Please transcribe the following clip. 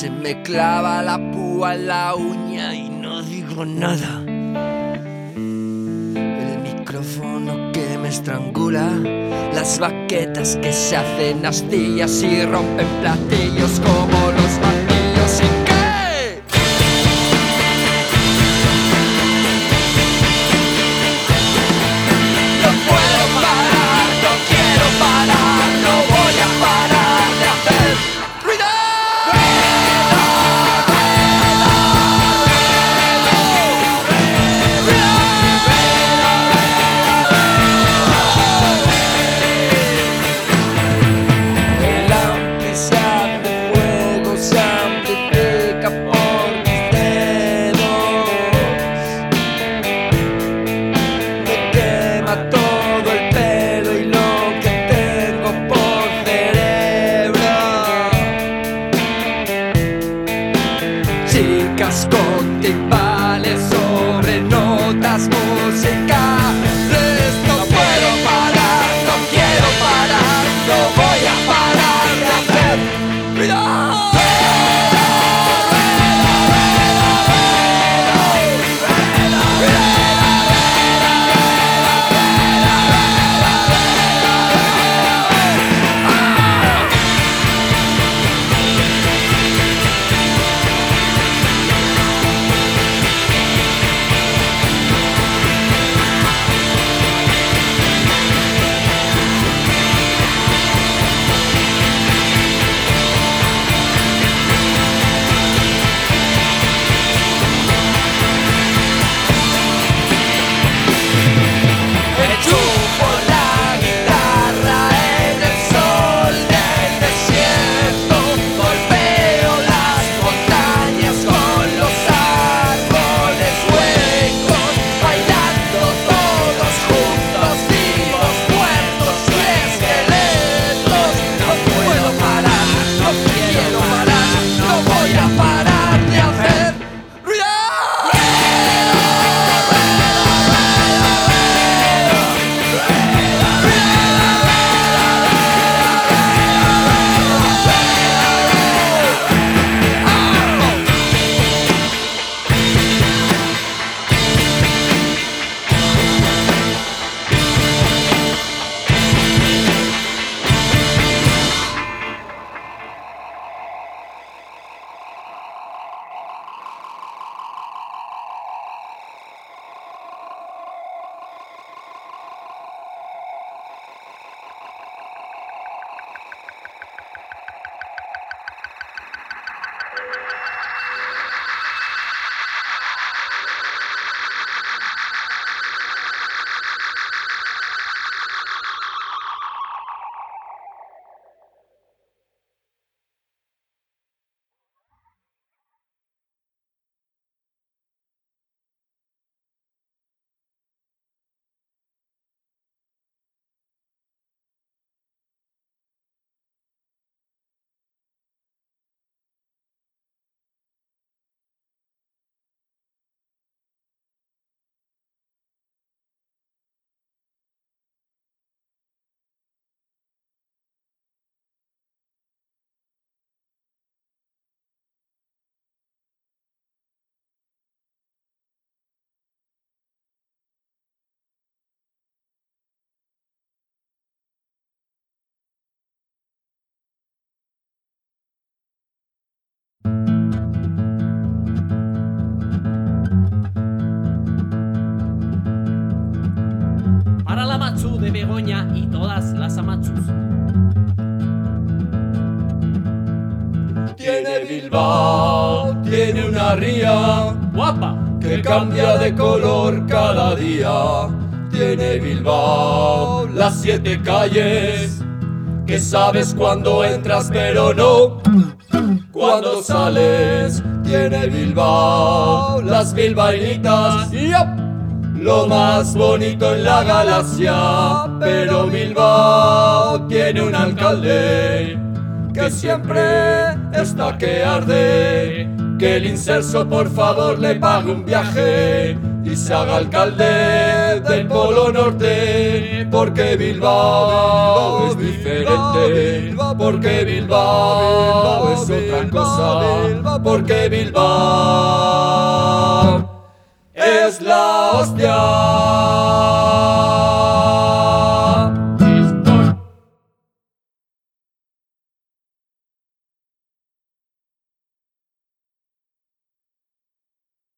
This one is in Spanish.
Se me clava la púa en la uña y no digo nada. El micrófono que me estrangula, las baquetas que se hacen astillas y rompen platillos como los martillos. ¿Y qué? No puedo parar, no quiero parar, no voy a parar de hacer ruido. El hambre se hace fuego, se amplifica por mis dedos. Me quema todo el pelo y lo que tengo por cerebro. Chicas con timbales sobre notas musicales. No puedo parar, no quiero parar, no voy a parar de hacer ruido. Enchufo la guitarra en el sol del desierto, golpeo las montañas con los árboles huecos, bailando todos juntos, vivos, muertos y esqueletos. No puedo parar, no quiero parar, no voy a parar de hacer ruido. Para la machu de Begoña y todas las amachus. Tiene Bilbao, tiene una ría ¡Guapa! que cambia de color cada día. Tiene Bilbao las 7 calles que sabes cuando entras pero no cuando sales. Tiene Bilbao las bilbaínitas, lo más bonito en la galaxia. Pero Bilbao tiene un alcalde que siempre está que arde. Que el inserso por favor le pague un viaje y se haga alcalde del Polo Norte. porque Bilbao es diferente, porque Bilbao es otra cosa, porque Bilbao es la hostia.